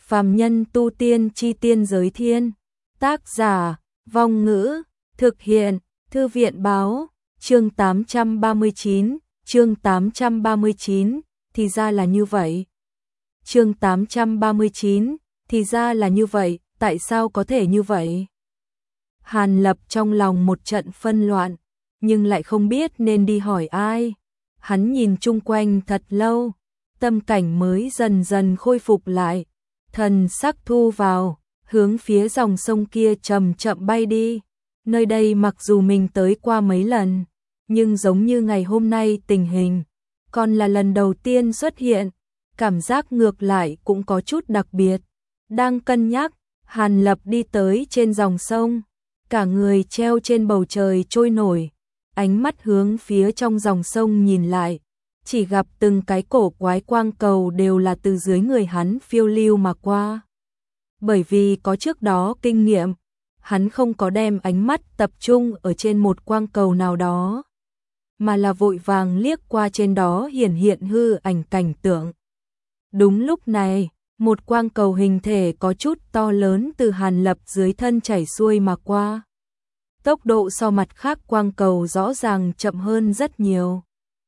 Phàm nhân tu tiên chi tiên giới thiên. Tác giả, Vong Ngữ, thực hiện, Thư viện báo, chương 839, chương 839, thì ra là như vậy. Chương 839, thì ra là như vậy, tại sao có thể như vậy? Hàn Lập trong lòng một trận phân loạn, nhưng lại không biết nên đi hỏi ai. Hắn nhìn chung quanh thật lâu, tâm cảnh mới dần dần khôi phục lại, thần sắc thu vào, hướng phía dòng sông kia chậm chậm bay đi. Nơi đây mặc dù mình tới qua mấy lần, nhưng giống như ngày hôm nay tình hình, còn là lần đầu tiên xuất hiện, cảm giác ngược lại cũng có chút đặc biệt. Đang cân nhắc, Hàn Lập đi tới trên dòng sông, cả người treo trên bầu trời trôi nổi, ánh mắt hướng phía trong dòng sông nhìn lại, chỉ gặp từng cái cổ quái quang cầu đều là từ dưới người hắn phiêu lưu mà qua. Bởi vì có trước đó kinh nghiệm, hắn không có đem ánh mắt tập trung ở trên một quang cầu nào đó, mà là vội vàng liếc qua trên đó hiển hiện hư ảnh cảnh tượng. Đúng lúc này, một quang cầu hình thể có chút to lớn từ Hàn Lập dưới thân chảy xuôi mà qua. Tốc độ so mặt khác quang cầu rõ ràng chậm hơn rất nhiều.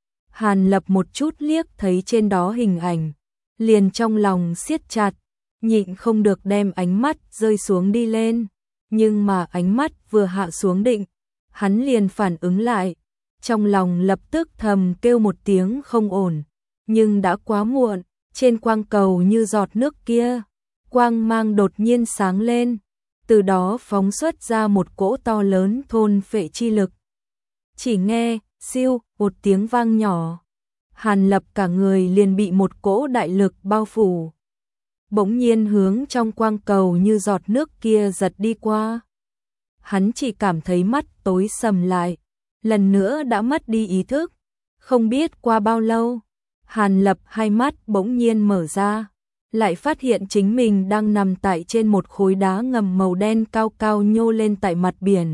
Hàn Lập một chút liếc thấy trên đó hình ảnh, liền trong lòng siết chặt, nhịn không được đem ánh mắt rơi xuống đi lên. Nhưng mà ánh mắt vừa hạ xuống định, hắn liền phản ứng lại, trong lòng lập tức thầm kêu một tiếng không ổn, nhưng đã quá muộn, trên quang cầu như giọt nước kia, quang mang đột nhiên sáng lên, từ đó phóng xuất ra một cỗ to lớn thôn phệ chi lực. Chỉ nghe, siêu, một tiếng vang nhỏ, Hàn Lập cả người liền bị một cỗ đại lực bao phủ. Bỗng nhiên hướng trong quang cầu như giọt nước kia giật đi qua. Hắn chỉ cảm thấy mắt tối sầm lại, lần nữa đã mất đi ý thức. Không biết qua bao lâu, Hàn Lập hai mắt bỗng nhiên mở ra, lại phát hiện chính mình đang nằm tại trên một khối đá ngầm màu đen cao cao nhô lên tại mặt biển.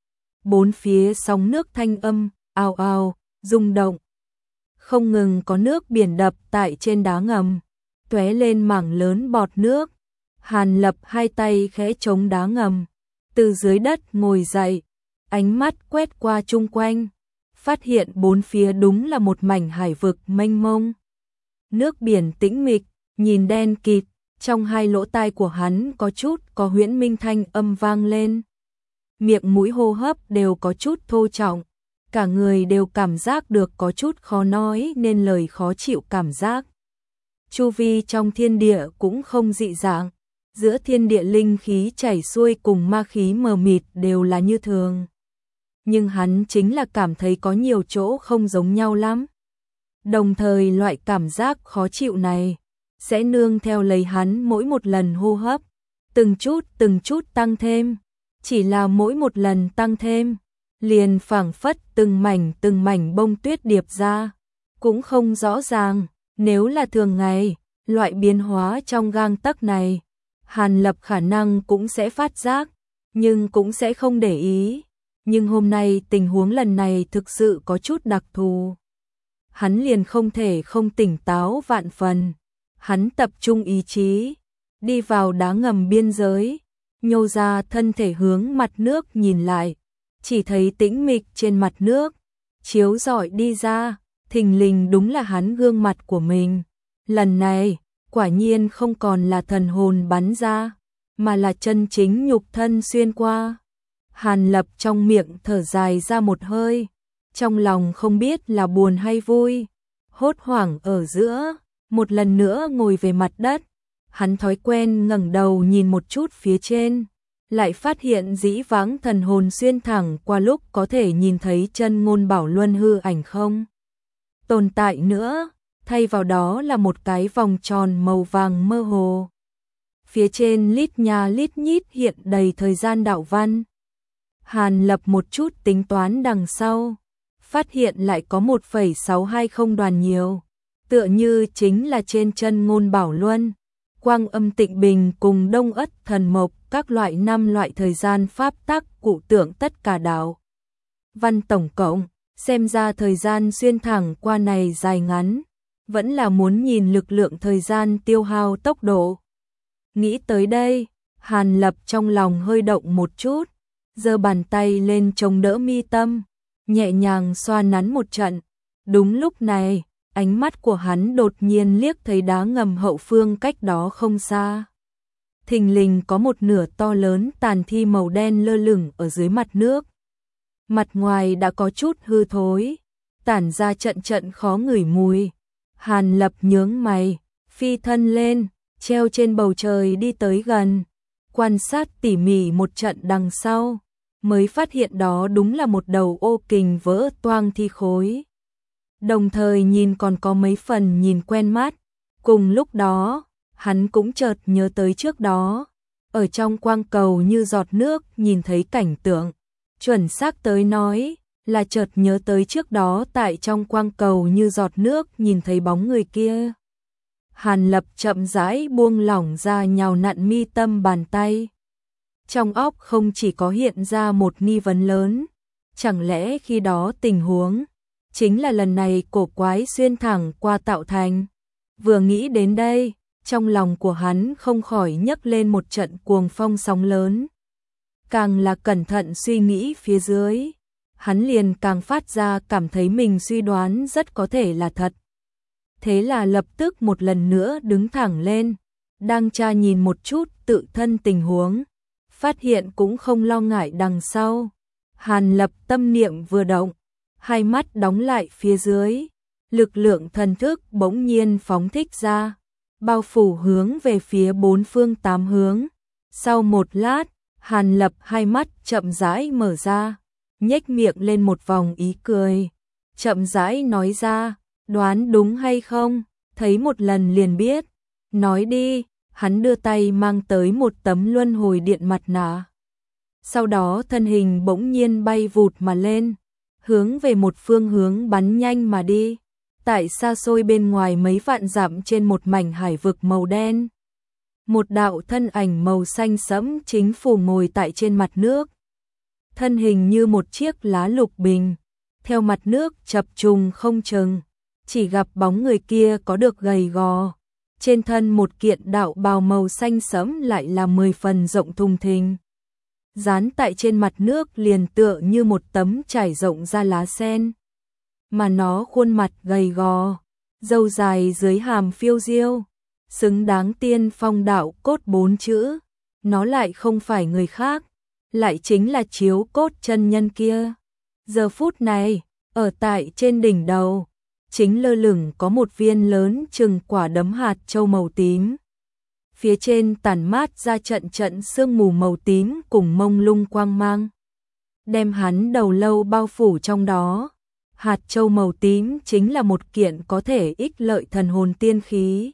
Bốn phía sóng nước thanh âm, ào ào, rung động. Không ngừng có nước biển đập tại trên đá ngầm, tóe lên mảng lớn bọt nước. Hàn Lập hai tay khẽ chống đá ngầm, từ dưới đất ngồi dậy, ánh mắt quét qua chung quanh, phát hiện bốn phía đúng là một mảnh hải vực mênh mông. Nước biển tĩnh mịch, nhìn đen kịt, trong hai lỗ tai của hắn có huyễn minh thanh âm vang lên. Miệng mũi hô hấp đều có chút thô trọng, cả người đều cảm giác được có chút khó nói nên lời khó chịu cảm giác. Chu vi trong thiên địa cũng không dị dạng, giữa thiên địa linh khí chảy xuôi cùng ma khí mờ mịt đều là như thường. Nhưng hắn chính là cảm thấy có nhiều chỗ không giống nhau lắm. Đồng thời loại cảm giác khó chịu này sẽ nương theo lấy hắn mỗi một lần hô hấp, từng chút tăng thêm, chỉ là mỗi một lần tăng thêm, liền phảng phất từng mảnh bông tuyết điệp ra, cũng không rõ ràng. Nếu là thường ngày, loại biến hóa trong gang tấc này, Hàn Lập khả năng cũng sẽ phát giác, nhưng cũng sẽ không để ý. Nhưng hôm nay tình huống lần này thực sự có chút đặc thù. Hắn liền không thể không tỉnh táo vạn phần. Hắn tập trung ý chí, đi vào đá ngầm biên giới, nhô ra thân thể hướng mặt nước nhìn lại, chỉ thấy tĩnh mịch trên mặt nước, chiếu rọi đi ra, thình lình đúng là hắn gương mặt của mình. Lần này, quả nhiên không còn là thần hồn bắn ra, mà là chân chính nhục thân xuyên qua. Hàn Lập trong miệng thở dài ra một hơi, trong lòng không biết là buồn hay vui. Hốt hoảng ở giữa, một lần nữa ngồi về mặt đất, hắn thói quen ngẩng đầu nhìn một chút phía trên, lại phát hiện dĩ vãng thần hồn xuyên thẳng qua lúc có thể nhìn thấy chân ngôn bảo luân hư ảnh không tồn tại nữa, thay vào đó là một cái vòng tròn màu vàng mơ hồ. Phía trên lít nha lít nhít hiện đầy thời gian đạo văn. Hàn Lập một chút tính toán đằng sau, phát hiện lại có 1,620 đoàn nhiều, tựa như chính là trên chân ngôn bảo luân, quang âm tịnh bình cùng đông ất thần mộc các loại 5 loại thời gian pháp tắc cụ tượng tất cả đạo văn tổng cộng. Xem ra thời gian xuyên thẳng qua này dài ngắn, vẫn là muốn nhìn lực lượng thời gian tiêu hao tốc độ. Nghĩ tới đây, Hàn Lập trong lòng hơi động một chút, giơ bàn tay lên chống đỡ mi tâm, nhẹ nhàng xoa nắn một trận. Đúng lúc này, ánh mắt của hắn đột nhiên liếc thấy đá ngầm hậu phương cách đó không xa. Thình lình có một nửa to lớn tàn thi màu đen lơ lửng ở dưới mặt nước. Mặt ngoài đã có chút hư thối, tản ra trận trận khó ngửi mùi. Hàn Lập nhướng mày, phi thân lên, treo trên bầu trời đi tới gần, quan sát tỉ mỉ một trận đằng sau, mới phát hiện đó đúng là một đầu ô kình vỡ toang thi khối. Đồng thời nhìn còn có mấy phần nhìn quen mắt. Cùng lúc đó, hắn cũng chợt nhớ tới trước đó, ở trong quang cầu như giọt nước nhìn thấy cảnh tượng. Chuẩn xác tới nói, là chợt nhớ tới trước đó tại trong quang cầu như giọt nước nhìn thấy bóng người kia. Hàn Lập chậm rãi buông lỏng ra nhào nặn mi tâm bàn tay. Trong óc không chỉ có hiện ra một nghi vấn lớn, chẳng lẽ khi đó tình huống chính là lần này cổ quái xuyên thẳng qua tạo thành. Vừa nghĩ đến đây, trong lòng của hắn không khỏi nhấc lên một trận cuồng phong sóng lớn. Càng là cẩn thận suy nghĩ phía dưới, hắn liền càng phát ra cảm thấy mình suy đoán rất có thể là thật. Thế là lập tức một lần nữa đứng thẳng lên, đang tra nhìn một chút tự thân tình huống, phát hiện cũng không lo ngại đằng sau. Hàn Lập tâm niệm vừa động, hai mắt đóng lại phía dưới, lực lượng thần thức bỗng nhiên phóng thích ra, bao phủ hướng về phía bốn phương tám hướng. Sau một lát, Hàn Lập hai mắt chậm rãi mở ra, nhếch miệng lên một vòng ý cười, chậm rãi nói ra, đoán đúng hay không, thấy một lần liền biết. Nói đi, hắn đưa tay mang tới một tấm luân hồi điện mặt nạ. Sau đó thân hình bỗng nhiên bay vụt mà lên, hướng về một phương hướng bắn nhanh mà đi. Tại xa xôi bên ngoài mấy vạn dặm trên một mảnh hải vực màu đen, một đạo thân ảnh màu xanh sẫm chính phủ ngồi tại trên mặt nước. Thân hình như một chiếc lá lục bình, theo mặt nước chập trùng không chừng, chỉ gặp bóng người kia có được gầy gò. Trên thân một kiện đạo bào màu xanh sẫm lại là 10 phần rộng thùng thình. Dán tại trên mặt nước liền tựa như một tấm trải rộng ra lá sen. Mà nó khuôn mặt gầy gò, râu dài dưới hàm phiêu diêu, xứng đáng tiên phong đạo cốt 4 chữ. Nó lại không phải người khác, lại chính là Chiếu Cốt chân nhân kia. Giờ phút này, ở tại trên đỉnh đầu, chính lơ lửng có một viên lớn chừng quả đấm hạt châu màu tím. Phía trên tản mát ra trận trận sương mù màu tím cùng mông lung quang mang, đem hắn đầu lâu bao phủ trong đó. Hạt châu màu tím chính là một kiện có thể ích lợi thần hồn tiên khí.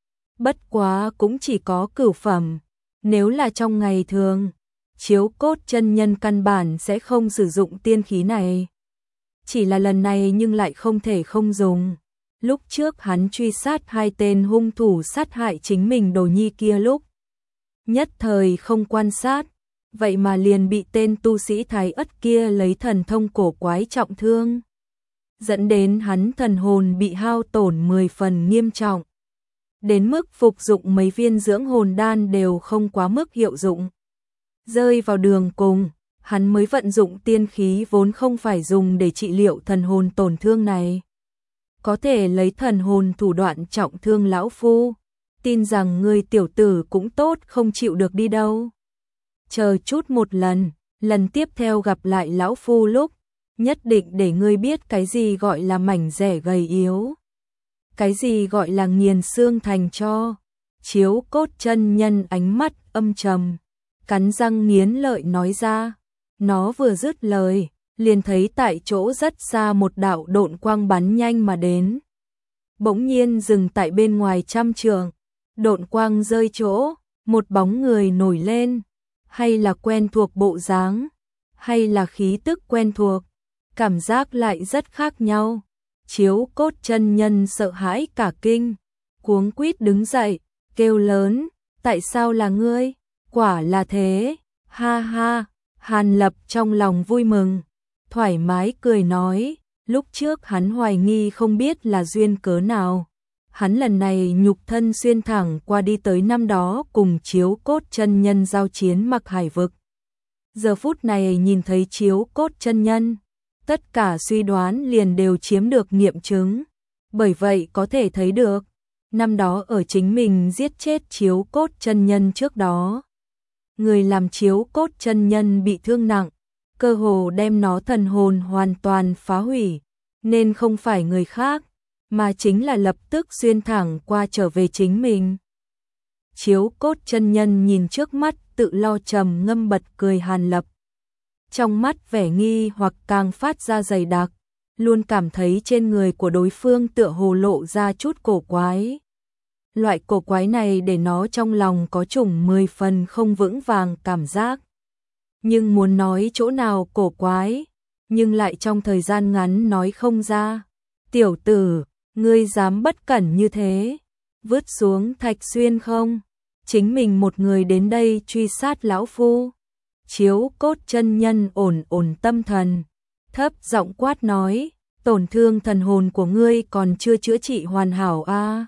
Bất quá cũng chỉ có cửu phẩm, nếu là trong ngày thường, Chiếu Cốt chân nhân căn bản sẽ không sử dụng tiên khí này. Chỉ là lần này nhưng lại không thể không dùng. Lúc trước hắn truy sát hai tên hung thủ sát hại chính mình đồ nhi kia lúc nhất thời không quan sát, vậy mà liền bị tên tu sĩ Thái Ất kia lấy thần thông cổ quái trọng thương, dẫn đến hắn thần hồn bị hao tổn 10 phần nghiêm trọng, đến mức phục dụng mấy viên dưỡng hồn đan đều không quá mức hiệu dụng. Rơi vào đường cùng, hắn mới vận dụng tiên khí vốn không phải dùng để trị liệu thần hồn tổn thương này. Có thể lấy thần hồn thủ đoạn trọng thương lão phu, tin rằng người tiểu tử cũng tốt không chịu được đi đâu. Chờ chút một lần, lần tiếp theo gặp lại lão phu lúc, nhất định để ngươi biết cái gì gọi là mảnh rẻ gầy yếu, cái gì gọi là nghiền xương thành tro. Chiếu Cốt chân nhân ánh mắt âm trầm, cắn răng nghiến lợi nói ra. Nó vừa dứt lời, liền thấy tại chỗ rất xa một đạo độn quang bắn nhanh mà đến. Bỗng nhiên dừng tại bên ngoài 100 trượng, độn quang rơi chỗ, một bóng người nổi lên, hay là quen thuộc bộ dáng, hay là khí tức quen thuộc, cảm giác lại rất khác nhau. Chiếu Cốt chân nhân sợ hãi cả kinh, cuống quýt đứng dậy, kêu lớn, tại sao là ngươi? Quả là thế, ha ha. Hàn Lập trong lòng vui mừng, thoải mái cười nói, lúc trước hắn hoài nghi không biết là duyên cớ nào, Hắn lần này nhục thân xuyên thẳng qua đi tới năm đó cùng Chiếu Cốt chân nhân giao chiến Mặc Hải vực. Giờ phút này nhìn thấy Chiếu Cốt chân nhân, tất cả suy đoán liền đều chiếm được nghiệm chứng. Bởi vậy có thể thấy được, năm đó ở chính mình giết chết Chiếu Cốt chân nhân trước đó. Người làm Chiếu Cốt chân nhân bị thương nặng, cơ hồ đem nó thần hồn hoàn toàn phá hủy, nên không phải người khác, mà chính là lập tức xuyên thẳng qua trở về chính mình. Chiếu Cốt chân nhân nhìn trước mắt tự lo trầm ngâm bật cười Hàn Lập. Trong mắt vẻ nghi hoặc càng phát ra dày đặc, luôn cảm thấy trên người của đối phương tựa hồ lộ ra chút cổ quái. Loại cổ quái này để nó trong lòng có chủng 10 phần không vững vàng cảm giác. Nhưng muốn nói chỗ nào cổ quái, nhưng lại trong thời gian ngắn nói không ra. Tiểu tử, ngươi dám bất cẩn như thế, vứt xuống Thạch Xuyên không? Chính mình một người đến đây truy sát lão phu. Chiếu Cốt chân nhân ổn tâm thần, thấp giọng quát nói, tổn thương thần hồn của ngươi còn chưa chữa trị hoàn hảo a.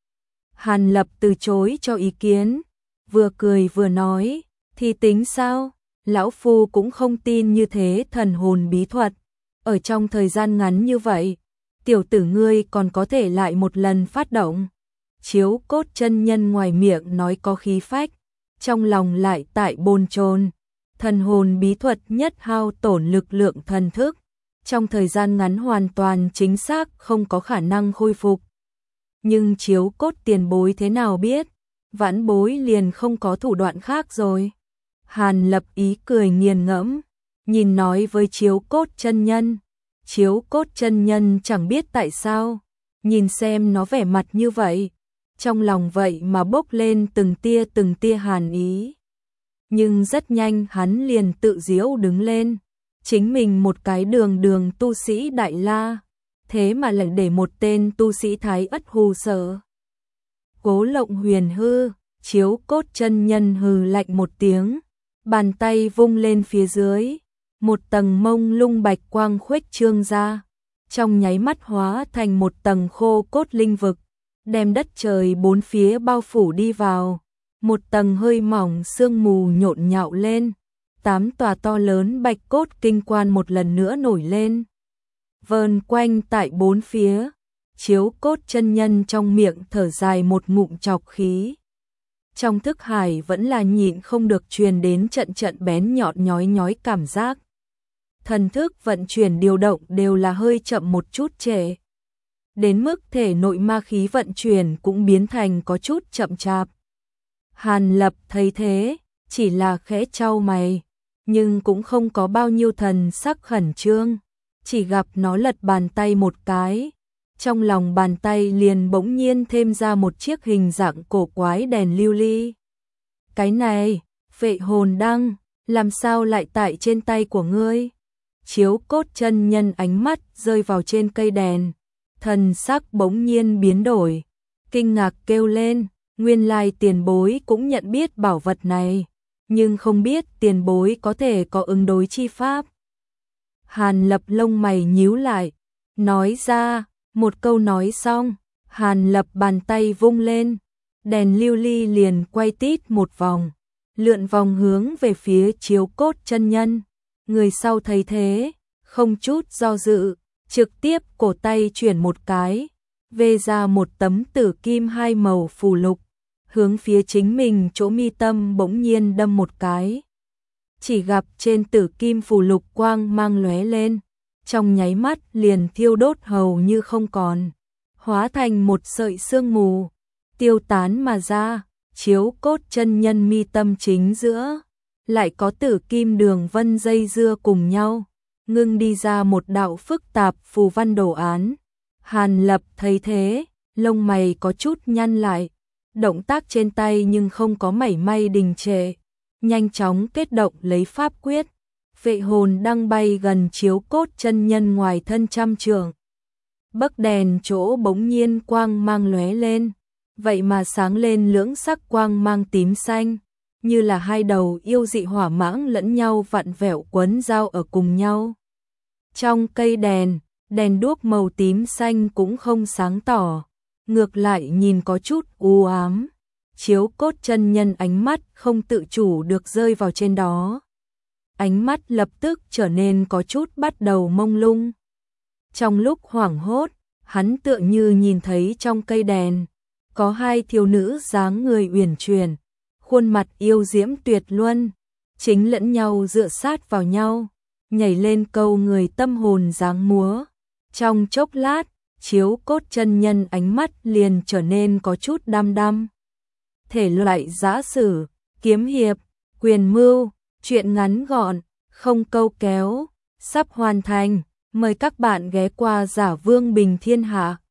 Hàn Lập từ chối cho ý kiến, vừa cười vừa nói, thì tính sao, lão phu cũng không tin như thế thần hồn bí thuật. Ở trong thời gian ngắn như vậy, tiểu tử ngươi còn có thể lại một lần phát động. Chiếu Cốt chân nhân ngoài miệng nói có khí phách, trong lòng lại tại bồn chồn. Thần hồn bí thuật nhất hao tổn lực lượng thần thức, trong thời gian ngắn hoàn toàn chính xác không có khả năng khôi phục. Nhưng Chiếu Cốt tiền bối thế nào biết, vãn bối liền không có thủ đoạn khác rồi. Hàn Lập ý cười nghiền ngẫm, nhìn nói với Chiếu Cốt chân nhân. Chiếu Cốt chân nhân chẳng biết tại sao, nhìn xem nó vẻ mặt như vậy, trong lòng vậy mà bốc lên từng tia hàn ý. Nhưng rất nhanh hắn liền tự giễu đứng lên, chính mình một cái đường tu sĩ đại la, thế mà lại để một tên tu sĩ thái ất hù sợ. Cố Lộng Huyền hư, Chiếu Cốt chân nhân hừ lạnh một tiếng, bàn tay vung lên phía dưới, một tầng mông lung bạch quang khuếch trương ra, trong nháy mắt hóa thành một tầng khô cốt linh vực, đem đất trời bốn phía bao phủ đi vào. Một tầng hơi mỏng sương mù nhộn nhạo lên, 8 tòa to lớn bạch cốt kinh quan một lần nữa nổi lên, vờn quanh tại bốn phía. Chiếu Cốt chân nhân trong miệng thở dài một ngụm trọc khí. Trong thức hải vẫn là nhịn không được truyền đến trận bén nhọn nhói cảm giác. Thần thức vận chuyển điều động đều là hơi chậm một chút trễ. Đến mức thể nội ma khí vận chuyển cũng biến thành có chút chậm chạp. Hàn Lập thấy thế, chỉ là khẽ chau mày, nhưng cũng không có bao nhiêu thần sắc khẩn trương, chỉ gặp nó lật bàn tay một cái, trong lòng bàn tay liền bỗng nhiên thêm ra một chiếc hình dạng cổ quái đèn lưu ly. Cái này, Phệ Hồn Đăng, làm sao lại tại trên tay của ngươi? Chiếu Cốt chân nhân ánh mắt rơi vào trên cây đèn, thần sắc bỗng nhiên biến đổi, kinh ngạc kêu lên. Nguyên lai tiền bối cũng nhận biết bảo vật này, nhưng không biết tiền bối có thể có ứng đối chi pháp. Hàn Lập lông mày nhíu lại, nói ra, một câu nói xong, Hàn Lập bàn tay vung lên, đèn lưu ly liền quay tít một vòng, lượn vòng hướng về phía Chiếu Cốt chân nhân. Người sau thấy thế, không chút do dự, trực tiếp cổ tay chuyển một cái, vê ra một tấm tử kim hai màu phù lục, hướng phía chính mình chỗ mi tâm bỗng nhiên đâm một cái. Chỉ gặp trên tử kim phù lục quang mang lóe lên, trong nháy mắt liền thiêu đốt hầu như không còn, hóa thành một sợi sương mù, tiêu tán mà ra. Chiếu Cốt chân nhân mi tâm chính giữa, lại có tử kim đường vân dây dưa cùng nhau, ngưng đi ra một đạo phức tạp phù văn đồ án. Hàn Lập thấy thế, lông mày có chút nhăn lại, động tác trên tay nhưng không có mảy may đình trệ, nhanh chóng kết động lấy pháp quyết. Phệ Hồn Đăng bay gần Chiếu Cốt chân nhân ngoài thân trăm trượng. Bấc đèn chỗ bỗng nhiên quang mang lóe lên, vậy mà sáng lên lưỡng sắc quang mang tím xanh, như là hai đầu yêu dị hỏa mãng lẫn nhau vặn vẹo quấn giao ở cùng nhau. Trong cây đèn, đèn đuốc màu tím xanh cũng không sáng tỏ, ngược lại nhìn có chút u ám. Chiếu Cốt chân nhân ánh mắt không tự chủ được rơi vào trên đó. Ánh mắt lập tức trở nên có chút bắt đầu mông lung. Trong lúc hoảng hốt, hắn tựa như nhìn thấy trong cây đèn, có hai thiếu nữ dáng người uyển chuyển, khuôn mặt yêu diễm tuyệt luân, chính lẫn nhau dựa sát vào nhau, nhảy lên câu người tâm hồn dáng múa. Trong chốc lát, Chiếu Cốt chân nhân ánh mắt liền trở nên có chút đăm đăm. Thể loại giã sử, kiếm hiệp, quyền mưu, truyện ngắn gọn, không câu kéo, sắp hoàn thành. Mời các bạn ghé qua Giả Vương Bình Thiên Hạ.